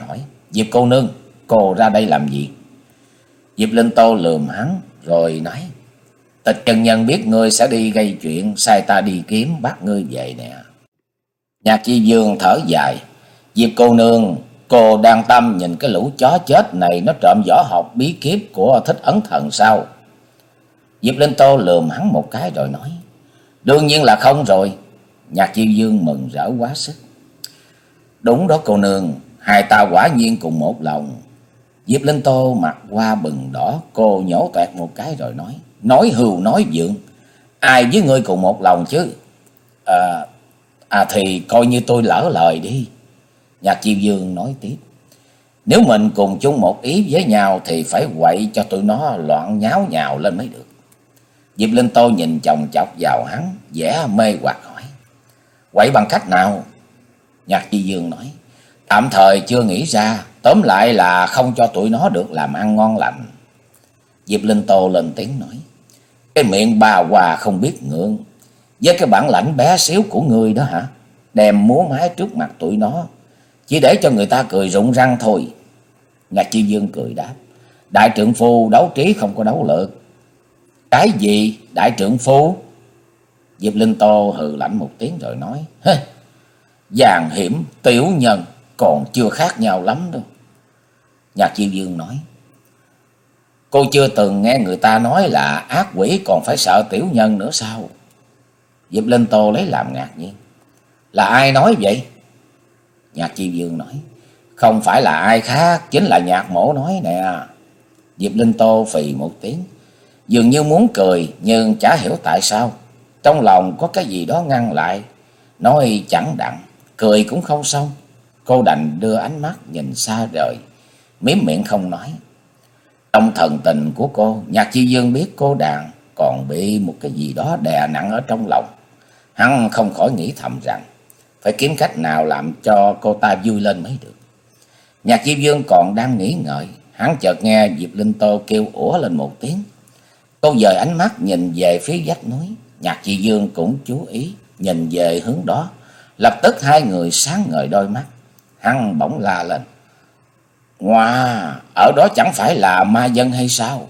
Diệp cô nương, cô ra đây làm gì? Diệp Linh Tô lườm hắn rồi nói: Tịch chân nhân biết ngươi sẽ đi gây chuyện, sai ta đi kiếm bắt ngươi về nè. Nhạc Chi Dương thở dài: Diệp cô nương, cô đang tâm nhìn cái lũ chó chết này nó trộm võ học bí kíp của Thích Ấn Thần sao? Diệp Linh Tô lườm hắn một cái rồi nói: Đương nhiên là không rồi. Nhạc Chi Dương mừng rỡ quá sức: Đúng đó cô nương, hai ta quả nhiên cùng một lòng. Diệp Linh Tô mặt qua bừng đỏ, cô nhổ toẹt một cái rồi nói: Nói hưu nói vượng, ai với ngươi cùng một lòng chứ? À, à thì coi như tôi lỡ lời đi. Nhạc Chi Dương nói tiếp: Nếu mình cùng chung một ý với nhau thì phải quậy cho tụi nó loạn nháo nhào lên mới được. Diệp Linh Tô nhìn chòng chọc vào hắn, vẻ mê hoặc hỏi: Quậy bằng cách nào? Nhạc Chi Dương nói: Tạm thời chưa nghĩ ra, tóm lại là không cho tụi nó được làm ăn ngon lành. Diệp Linh Tô lên tiếng nói: Cái miệng bà hòa không biết ngượng, với cái bản lãnh bé xíu của ngươi đó hả? Đem múa mái trước mặt tụi nó, chỉ để cho người ta cười rụng răng thôi. Nhạc Chi Dương cười đáp: Đại trượng phu đấu trí không có đấu lực. Cái gì đại trượng phu? Diệp Linh Tô hừ lạnh một tiếng rồi nói: Giàn hiểm tiểu nhân còn chưa khác nhau lắm đâu. Nhạc Chi Dương nói: Cô chưa từng nghe người ta nói là ác quỷ còn phải sợ tiểu nhân nữa sao? Diệp Linh Tô lấy làm ngạc nhiên: Là ai nói vậy? Nhạc Chi Dương nói: Không phải là ai khác, chính là Nhạc mỗ nói nè. Diệp Linh Tô phì một tiếng, dường như muốn cười nhưng chả hiểu tại sao, trong lòng có cái gì đó ngăn lại. Nói chẳng đặng, cười cũng không xong. Cô đành đưa ánh mắt nhìn xa rời, mím miệng không nói. Trong thần tình của cô, Nhạc Chi Dương biết cô đàn còn bị một cái gì đó đè nặng ở trong lòng. Hắn không khỏi nghĩ thầm rằng phải kiếm cách nào làm cho cô ta vui lên mới được. Nhạc Chi Dương còn đang nghĩ ngợi, hắn chợt nghe Diệp Linh Tô kêu ủa lên một tiếng. Cô dời ánh mắt nhìn về phía vách núi. Nhạc Chi Dương cũng chú ý nhìn về hướng đó. Lập tức hai người sáng ngời đôi mắt. Hắn bỗng la lên: Ngoà, ở đó chẳng phải là ma dân hay sao?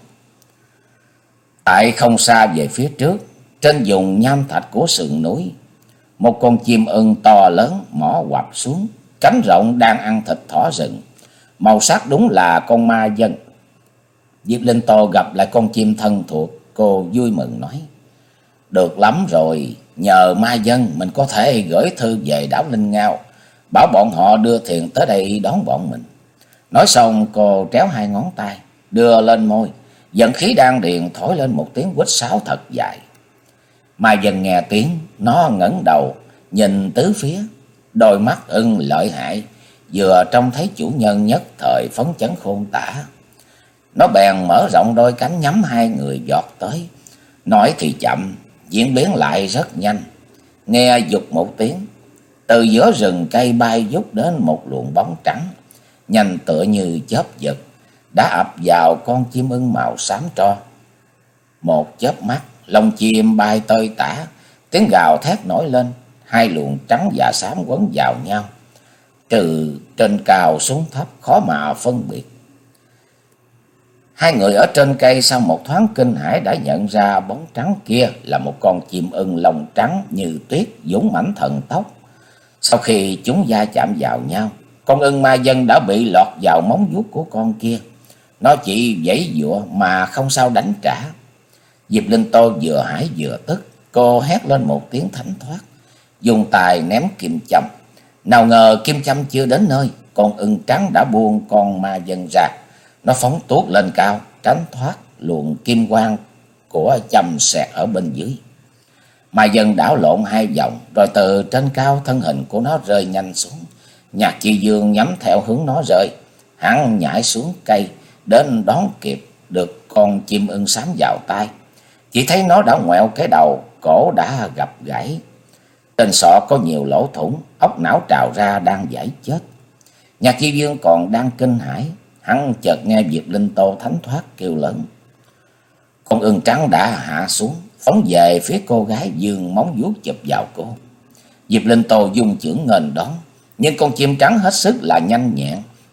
Tại không xa về phía trước, trên vùng nham thạch của sườn núi, một con chim ưng to lớn mỏ quặp xuống, cánh rộng đang ăn thịt thỏ rừng. Màu sắc đúng là con ma dân. Diệp Linh Tô gặp lại con chim thân thuộc, cô vui mừng nói: Được lắm rồi, nhờ ma dân mình có thể gửi thư về đảo Linh Ngao, bảo bọn họ đưa thuyền tới đây đón bọn mình. Nói xong cô tréo hai ngón tay đưa lên môi, dẫn khí đan điền thổi lên một tiếng huýt sáo thật dài. Ma dân nghe tiếng, nó ngẩng đầu nhìn tứ phía, đôi mắt ưng lợi hại, vừa trông thấy chủ nhân nhất thời phấn chấn khôn tả. Nó bèn mở rộng đôi cánh nhắm hai người vọt tới. Nói thì chậm, diễn biến lại rất nhanh. Nghe giục một tiếng, từ giữa rừng cây bay vút đến một luồng bóng trắng, nhanh tựa như chớp giật, đã ập vào con chim ưng màu xám tro. Một chớp mắt, lông chim bay tơi tả, tiếng gào thét nổi lên, hai luồng trắng và xám quấn vào nhau. Từ trên cao xuống thấp khó mà phân biệt. Hai người ở trên cây sau một thoáng kinh hãi đã nhận ra bóng trắng kia là một con chim ưng lông trắng như tuyết, dũng mãnh thần tốc. Sau khi chúng va chạm vào nhau, con ưng ma dân đã bị lọt vào móng vuốt của con kia. Nó chỉ giãy giụa mà không sao đánh trả. Diệp Linh Tô vừa hãi vừa tức, cô hét lên một tiếng thánh thoát, dùng tài ném kim châm. Nào ngờ kim châm chưa đến nơi, con ưng trắng đã buông con ma dân ra. Nó phóng tuốt lên cao, tránh thoát luồng kim quang của châm xẹt ở bên dưới. Ma dân đảo lộn hai vòng, rồi từ trên cao thân hình của nó rơi nhanh xuống. Nhạc Chi Dương nhắm theo hướng nó rơi, hắn nhảy xuống cây đến đón kịp được con chim ưng xám vào tay. Chỉ thấy nó đã ngoẹo cái đầu, cổ đã gập gãy, trên sọ có nhiều lỗ thủng, óc não trào ra đang giải chết. Nhạc Chi Dương còn đang kinh hãi, hắn chợt nghe Diệp Linh Tô thánh thoát kêu lớn. Con ưng trắng đã hạ xuống, phóng về phía cô gái, giương móng vuốt chụp vào cô. Diệp Linh Tô dung chưởng nghênh đón, nhưng con chim trắng hết sức là nhanh nhẹn,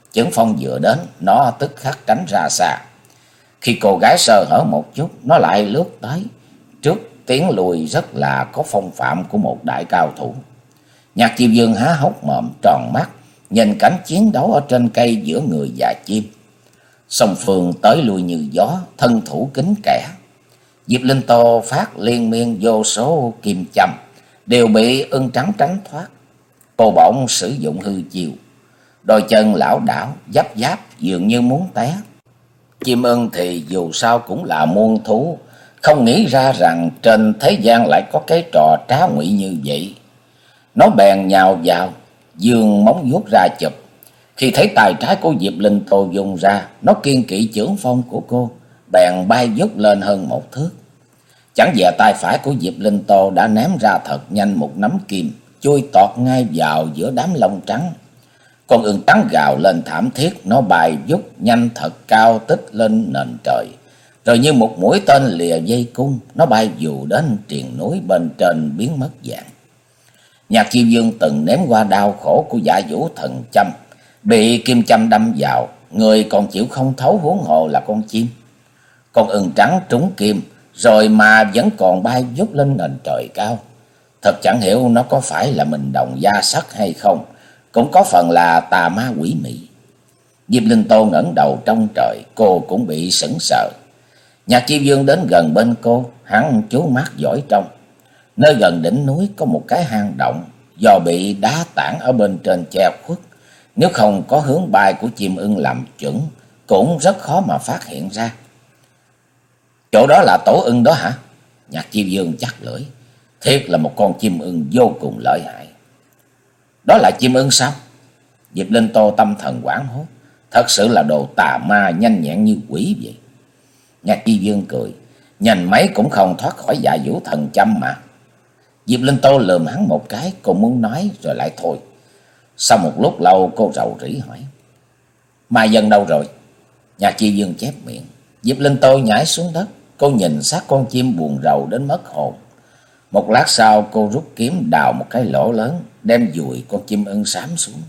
Chưởng Phong vừa đến, nó tức khắc tránh ra xa. Khi cô gái sơ hở một chút, nó lại lướt tới, trước tiến lùi rất là có phong phạm của một đại cao thủ. Nhạc Chiêu Dương há hốc mồm tròn mắt, nhìn cảnh chiến đấu ở trên cây giữa người và chim. Song phương tới lui như gió, thân thủ kín kẽ. Diệp Linh Tô phát liên miên vô số kim châm, đều bị Ưng Trắng tránh thoát. Cô bỗng sử dụng hư chiêu, đôi chân lảo đảo, giáp giáp dường như muốn té. Chim Ưng thì dù sao cũng là muôn thú, không nghĩ ra rằng trên thế gian lại có cái trò trá ngụy như vậy. Nó bèn nhào vào, giương móng vuốt ra chụp. Khi thấy tay trái của Diệp Linh Tô dùng ra, nó kiên kỵ chưởng phong của cô, bèn bay vút lên hơn một thước. Chẳng dè tay phải của Diệp Linh Tô đã ném ra thật nhanh một nắm kim, chui tọt ngay vào giữa đám lông trắng. Con ưng trắng gào lên thảm thiết, nó bay vút nhanh thật cao, tích lên nền trời. Rồi như một mũi tên lìa dây cung, nó bay dù đến triền núi bên trên biến mất dạng. Nhạc Chiêu Dương từng nếm qua đau khổ của Dạ Vũ Thần Châm, bị kim châm đâm vào, người còn chịu không thấu, huống hồ là con chim. Con ưng trắng trúng kim, rồi mà vẫn còn bay vút lên nền trời cao. Thật chẳng hiểu nó có phải là mình đồng da sắt hay không, cũng có phần là tà ma quỷ mị. Diệp Linh Tô ngẩng đầu trong trời, cô cũng bị sững sờ. Nhạc Chiêu Dương đến gần bên cô, hắn chú mắt dõi trong. Nơi gần đỉnh núi có một cái hang động, do bị đá tảng ở bên trên che khuất. Nếu không có hướng bay của chim ưng làm chuẩn, cũng rất khó mà phát hiện ra. Chỗ đó là tổ ưng đó hả? Nhạc Chiêu Dương chắc lưỡi. Thiệt là một con chim ưng vô cùng lợi hại. Đó là chim ưng sao? Diệp Linh Tô tâm thần hoảng hốt. Thật sự là đồ tà ma nhanh nhẹn như quỷ vậy. Nhạc Chiêu Dương cười. Nhanh mấy cũng không thoát khỏi Dạ Vũ Thần Châm mà. Diệp Linh Tô lườm hắn một cái, cô muốn nói rồi lại thôi. Sau một lúc lâu cô rầu rĩ hỏi. Mai Dân đâu rồi? Nhạc Chiêu Dương chép miệng. Diệp Linh Tô nhảy xuống đất. Cô nhìn sát con chim buồn rầu đến mất hồn. Một lát sau cô rút kiếm đào một cái lỗ lớn, đem dùi con chim ưng xám xuống.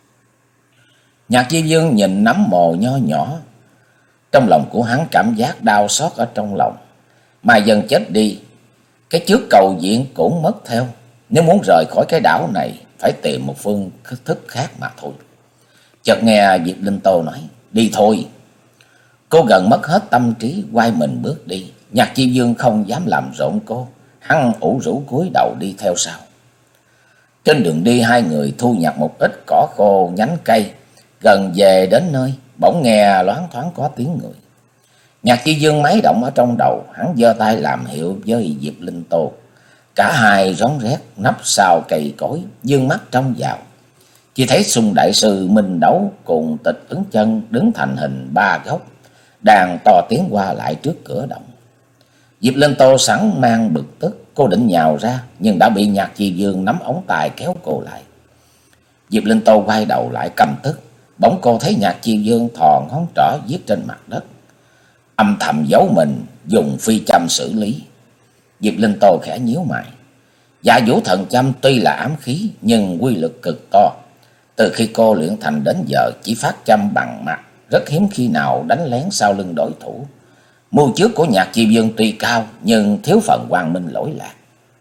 Nhạc Chiêu Dương nhìn nắm mồ nho nhỏ. Trong lòng của hắn cảm giác đau xót ở trong lòng. Mai Dân chết đi, cái trước cầu diện cũng mất theo. Nếu muốn rời khỏi cái đảo này, phải tìm một phương thức khác mà thôi. Chợt nghe Diệp Linh Tô nói, đi thôi. Cô gần mất hết tâm trí, quay mình bước đi. Nhạc Chiêu Dương không dám làm rộn cô, hắn ủ rũ cúi đầu đi theo sau. Trên đường đi hai người thu nhặt một ít cỏ khô nhánh cây. Gần về đến nơi, bỗng nghe loáng thoáng có tiếng người. Nhạc Chiêu Dương máy động ở trong đầu, hắn giơ tay làm hiệu với Diệp Linh Tô. Cả hai rón rét nấp sau cây cối, dương mắt trông vào. Chỉ thấy Sung đại sư Minh Đấu cùng Tịch Ứng Chân đứng thành hình ba góc, đang to tiếng qua lại trước cửa động. Diệp Linh Tô sẵn mang bực tức, cô định nhào ra, nhưng đã bị Nhạc Chiêu Dương nắm ống tay kéo cô lại. Diệp Linh Tô quay đầu lại căm tức, bỗng cô thấy Nhạc Chiêu Dương thò ngón trỏ viết trên mặt đất. Âm thầm giấu mình, dùng phi châm xử lý. Diệp Linh Tô khẽ nhíu mày. Dạ Vũ Thần Châm tuy là ám khí, nhưng quy lực cực to. Từ khi cô luyện thành đến giờ chỉ phát châm bằng mặt, rất hiếm khi nào đánh lén sau lưng đối thủ. Mưu trước của Nhạc Chiêu Dương tuy cao, nhưng thiếu phần quang minh lỗi lạc.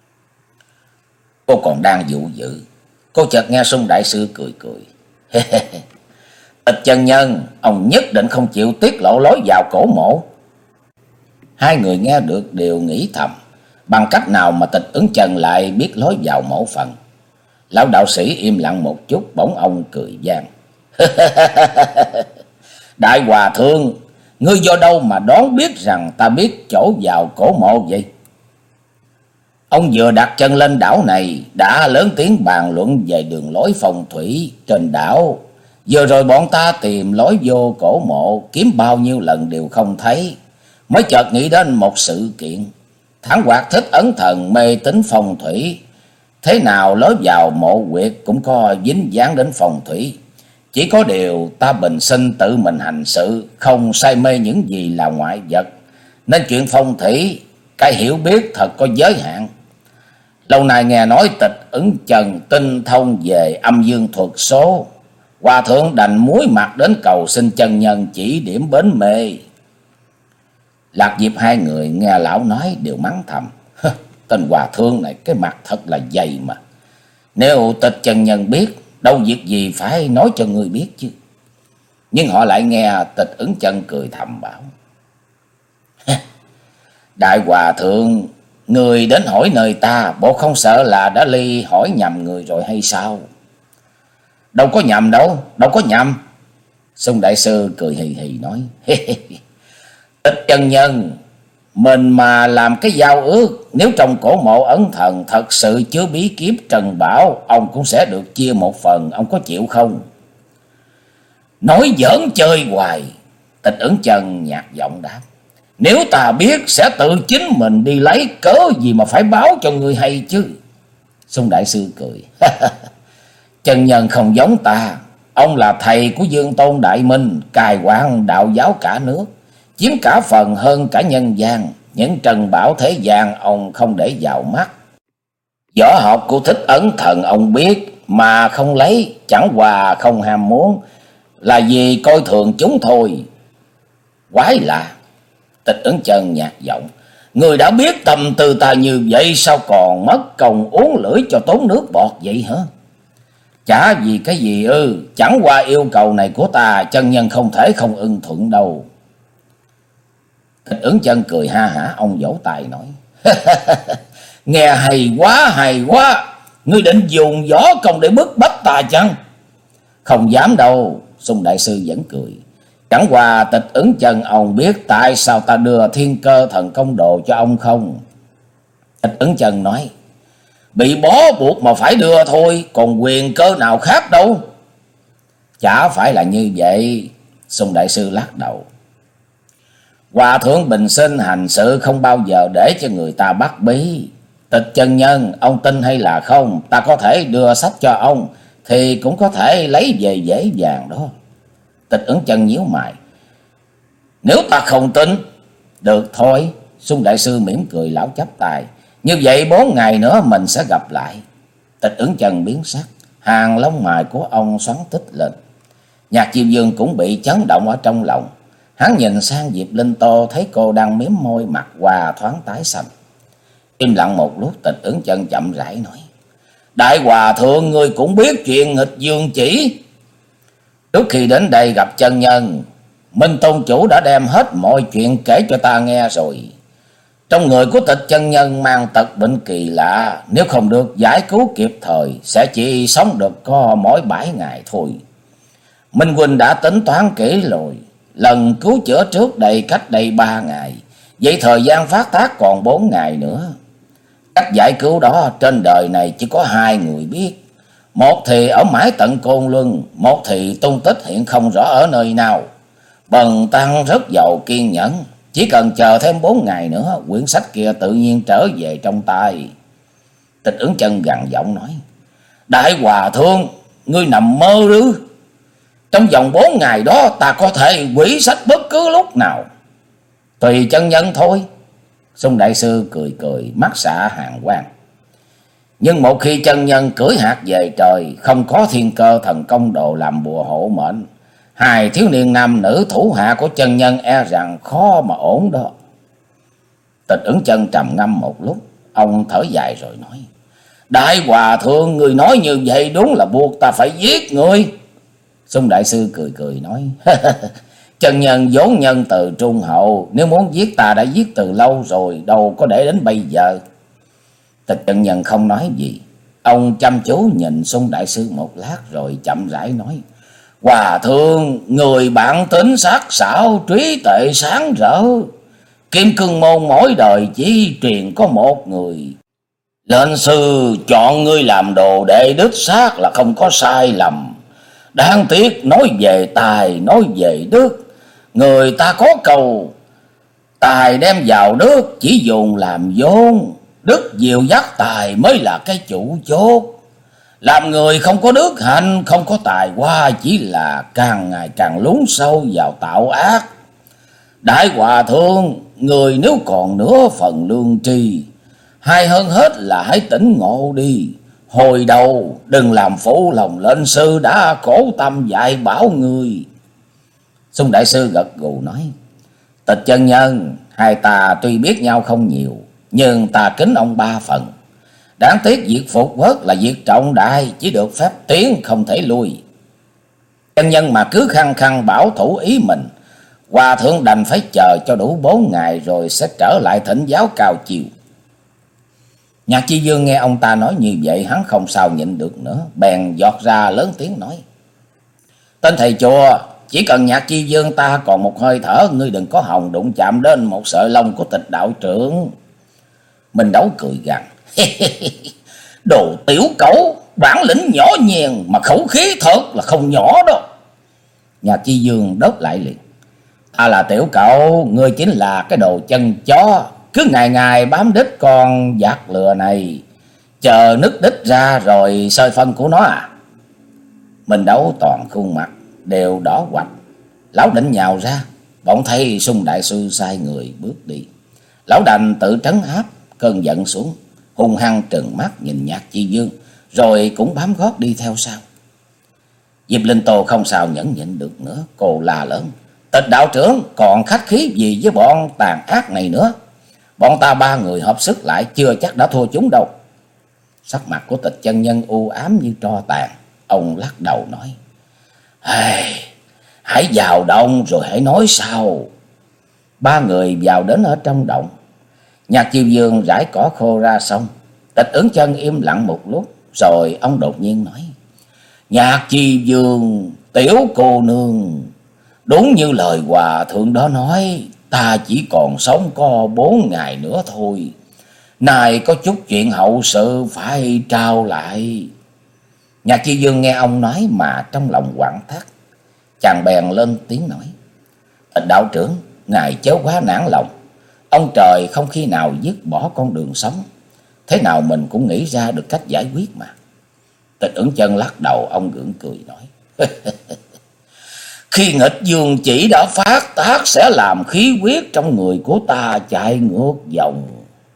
Cô còn đang dụ dự, cô chợt nghe Sung đại sư cười cười. Tịch chân nhân, ông nhất định không chịu tiết lộ lối vào cổ mộ. Hai người nghe được đều nghĩ thầm, bằng cách nào mà Tịch Ứng Chân lại biết lối vào mộ phần. Lão đạo sĩ im lặng một chút, bỗng ông cười vang. Đại hòa thượng, ngươi do đâu mà đoán biết rằng ta biết chỗ vào cổ mộ vậy? Ông vừa đặt chân lên đảo này đã lớn tiếng bàn luận về đường lối phong thủy trên đảo. Vừa rồi bọn ta tìm lối vô cổ mộ kiếm bao nhiêu lần đều không thấy. Mới chợt nghĩ đến một sự kiện. Thẳng Hoạt thích ấn thần mê tín phong thủy. Thế nào lối vào mộ huyệt cũng có dính dáng đến phong thủy. Chỉ có điều ta bình sinh tự mình hành sự, không say mê những gì là ngoại vật. Nên chuyện phong thủy, cái hiểu biết thật có giới hạn. Lâu nay nghe nói Tịch Ứng Chân tinh thông về âm dương thuật số, Hòa thượng đành muối mặt đến cầu xin chân nhân chỉ điểm bến mê. Lạc Diệp hai người nghe lão nói đều mắng thầm. Tên hòa thượng này cái mặt thật là dày mà. Nếu Tịch chân nhân biết, đâu việc gì phải nói cho người biết chứ. Nhưng họ lại nghe Tịch Ứng Chân cười thầm bảo. Đại hòa thượng, người đến hỏi nơi ta, bộ không sợ là đã ly hỏi nhầm người rồi hay sao? Đâu có nhầm đâu, đâu có nhầm. Xung đại sư cười hì hì nói. Tịch chân nhân, mình mà làm cái giao ước, nếu trong cổ mộ ấn thần thật sự chứa bí kíp Trần Bảo, ông cũng sẽ được chia một phần, ông có chịu không? Nói giỡn chơi hoài. Tịch Ứng Chân nhạt giọng đáp. Nếu ta biết sẽ tự chính mình đi lấy, cớ gì mà phải báo cho ngươi hay chứ. Xung đại sư cười. Chân nhân không giống ta. Ông là thầy của Dương Tôn Đại Minh, cai quản đạo giáo cả nước, chiếm cả phần hơn cả nhân gian. Những trần bảo thế gian ông không để vào mắt. Võ học của Thích Ấn Thần ông biết mà không lấy, chẳng qua không ham muốn, là vì coi thường chúng thôi. Quái lạ. Tịch Ứng Chân nhạt giọng. Người đã biết tâm tư ta như vậy, sao còn mất công uống lưỡi cho tốn nước bọt vậy hả? Chả vì cái gì ư, chẳng qua yêu cầu này của ta, chân nhân không thể không ưng thuận đâu. Tịch Ứng Chân cười ha hả, ông vỗ tay nói. Nghe hay quá, hay quá. Ngươi định dùng võ công để bức bách ta chăng? Không dám đâu. Xung đại sư vẫn cười. Chẳng qua Tịch Ứng Chân ông biết tại sao ta đưa Thiên Cơ Thần Công Đồ cho ông không? Tịch Ứng Chân nói. Bị bó buộc mà phải đưa thôi, còn quyền cơ nào khác đâu. Chả phải là như vậy. Xung đại sư lắc đầu. Hòa thượng bình sinh hành sự không bao giờ để cho người ta bắt bí. Tịch chân nhân, ông tin hay là không, ta có thể đưa sách cho ông, thì cũng có thể lấy về dễ dàng đó. Tịch Ứng Chân nhíu mày. Nếu ta không tin, được thôi. Xung đại sư mỉm cười lão chắp tay. Như vậy bốn ngày nữa mình sẽ gặp lại. Tịch Ứng Chân biến sắc, hàng lông mày của ông xoắn tích lên. Nhạc Chiêu Dương cũng bị chấn động ở trong lòng. Hắn nhìn sang Diệp Linh Tô, thấy cô đang miếm môi, mặt qua thoáng tái xanh. Im lặng một lúc, Tịch Ứng Chân chậm rãi nói. Đại hòa thượng, ngươi cũng biết chuyện nghịch dương chỉ. Trước khi đến đây gặp chân nhân, Minh Tôn chủ đã đem hết mọi chuyện kể cho ta nghe rồi. Trong người của Tịch chân nhân mang tật bệnh kỳ lạ, nếu không được giải cứu kịp thời, sẽ chỉ sống được có mỗi bảy ngày thôi. Minh huynh đã tính toán kỹ rồi. Lần cứu chữa trước đây cách đây ba ngày, vậy thời gian phát tác còn bốn ngày nữa. Cách giải cứu đó trên đời này chỉ có hai người biết. Một thì ở mãi tận Côn Luân, một thì tung tích hiện không rõ ở nơi nào. Bần tăng rất giàu kiên nhẫn, chỉ cần chờ thêm bốn ngày nữa, quyển sách kia tự nhiên trở về trong tay. Tịch Ứng Chân gằn giọng nói. Đại hòa thượng, ngươi nằm mơ ư? Trong vòng bốn ngày đó ta có thể hủy sách bất cứ lúc nào. Tùy chân nhân thôi. Xung đại sư cười cười, mắt xạ hàn quang. Nhưng một khi chân nhân cưỡi hạt về trời, không có Thiên Cơ Thần Công Đồ làm bùa hộ mệnh, hai thiếu niên nam nữ thủ hạ của chân nhân e rằng khó mà ổn đó. Tịch Ứng Chân trầm ngâm một lúc, ông thở dài rồi nói. Đại hòa thượng, người nói như vậy đúng là buộc ta phải giết người. Xung đại sư cười cười nói. Chân nhân vốn nhân từ trung hậu, nếu muốn giết ta đã giết từ lâu rồi, đâu có để đến bây giờ. Tịch chân nhân không nói gì. Ông chăm chú nhìn Xung đại sư một lát rồi chậm rãi nói. Hòa thượng, người bản tính sắc sảo, trí tuệ sáng rỡ. Kim Cương môn mỗi đời chỉ truyền có một người. Lệnh sư chọn ngươi làm đồ đệ đích xác là không có sai lầm. Đáng tiếc nói về tài, nói về đức, người ta có câu tài đem vào đức chỉ dùng làm vốn, đức dìu dắt tài mới là cái chủ chốt. Làm người không có đức hạnh, không có tài hoa, chỉ là càng ngày càng lún sâu vào tạo ác. Đại hòa thượng, người nếu còn nửa phần lương tri, hay hơn hết là hãy tỉnh ngộ đi. Hồi đầu đừng làm phụ lòng lệnh sư đã khổ tâm dạy bảo ngươi. Xung đại sư gật gù nói: Tịch chân nhân, hai ta tuy biết nhau không nhiều, nhưng ta kính ông ba phần. Đáng tiếc việc phục quốc là việc trọng đại, chỉ được phép tiến không thể lui. Chân nhân mà cứ khăng khăng bảo thủ ý mình, hòa thượng đành phải chờ cho đủ bốn ngày rồi sẽ trở lại thỉnh giáo cao chiều. Nhạc Chi Dương nghe ông ta nói như vậy, hắn không sao nhịn được nữa, bèn giọt ra lớn tiếng nói: Tên thầy chùa, chỉ cần Nhạc Chi Dương ta còn một hơi thở, ngươi đừng có hòng đụng chạm đến một sợi lông của Tịch đạo trưởng. Mình Đấu cười gằn: Đồ tiểu cẩu, bản lĩnh nhỏ nhèn mà khẩu khí thật là không nhỏ đâu. Nhạc Chi Dương đáp lại liền: Ta là tiểu cậu, ngươi chính là cái đồ chân chó, cứ ngày ngày bám đít con giặc lừa này, chờ nứt đít ra rồi sơi phân của nó à? Mình Đấu toàn khuôn mặt đều đỏ quạch, lão định nhào ra, bỗng thấy Xung đại sư sai người bước đi. Lão đành tự trấn áp cơn giận xuống, hung hăng trừng mắt nhìn Nhạc Chi Dương, rồi cũng bám gót đi theo sau. Diệp Linh Tô không sao nhẫn nhịn được nữa, cô la lớn: Tịch đạo trưởng còn khách khí gì với bọn tàn ác này nữa? Bọn ta ba người hợp sức lại chưa chắc đã thua chúng đâu. Sắc mặt của Tịch chân nhân u ám như tro tàn, ông lắc đầu nói: Hey, hãy vào động rồi hãy nói sau. Ba người vào đến ở trong động. Nhạc Chiêu Dương rải cỏ khô ra xong. Tịch Ứng Chân im lặng một lúc, rồi ông đột nhiên nói: Nhạc Chi Dương, tiểu cô nương, đúng như lời hòa thượng đó nói, ta chỉ còn sống có bốn ngày nữa thôi. Nay có chút chuyện hậu sự phải trao lại. Nhạc Chi Dương nghe ông nói mà trong lòng quặn thắt, chàng bèn lên tiếng nói: Tịch đạo trưởng, ngài chớ quá nản lòng. Ông trời không khi nào dứt bỏ con đường sống, thế nào mình cũng nghĩ ra được cách giải quyết mà. Tịch Ứng Chân lắc đầu, ông gượng cười nói: Khi nghịch dương chỉ đã phát tác sẽ làm khí huyết trong người của ta chạy ngược dòng.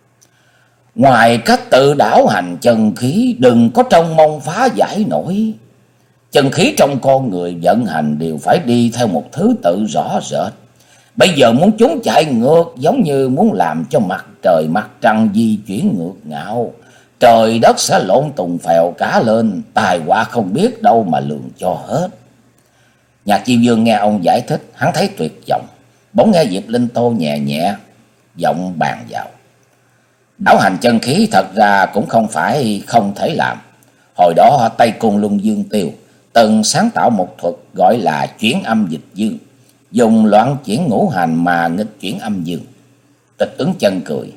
Ngoài cách tự đảo hành chân khí, đừng có trông mong phá giải nổi. Chân khí trong con người vận hành đều phải đi theo một thứ tự rõ rệt. Bây giờ muốn chúng chạy ngược giống như muốn làm cho mặt trời mặt trăng di chuyển ngược ngạo, trời đất sẽ lộn tùng phèo cả lên, tài họa không biết đâu mà lường cho hết. Nhạc Chiêu Dương nghe ông giải thích, hắn thấy tuyệt vọng, bỗng nghe Diệp Linh Tô nhẹ nhẹ giọng bàn vào: Đảo hành chân khí thật ra cũng không phải không thể làm. Hồi đó Tây Cung Luân Dương Tiêu từng sáng tạo một thuật gọi là chuyển âm dịch dương, dùng loạn chuyển ngũ hành mà nghịch chuyển âm dương. Tịch Ứng Chân cười: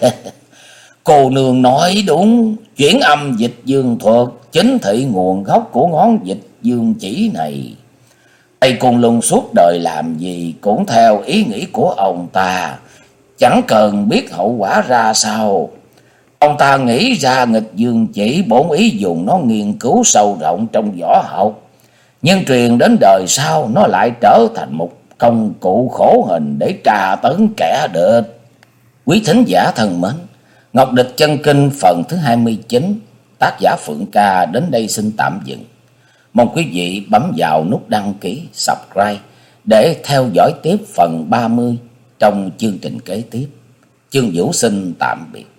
Cô nương nói đúng, chuyển âm dịch dương thuật chính thị nguồn gốc của ngón dịch dương chỉ này. Tây Cung Luân suốt đời làm gì cũng theo ý nghĩ của ông ta, chẳng cần biết hậu quả ra sao. Ông ta nghĩ ra nghịch dương chỉ, bổn ý dùng nó nghiên cứu sâu rộng trong võ học, nhưng truyền đến đời sau nó lại trở thành một công cụ khổ hình để tra tấn kẻ địch. Quý thính giả thân mến, Ngọc Địch Chân Kinh phần thứ hai mươi chín, tác giả Phượng Ca đến đây xin tạm dừng. Mong quý vị bấm vào nút đăng ký, subscribe để theo dõi tiếp phần ba mươi trong chương trình kế tiếp. Chương Vũ xin tạm biệt.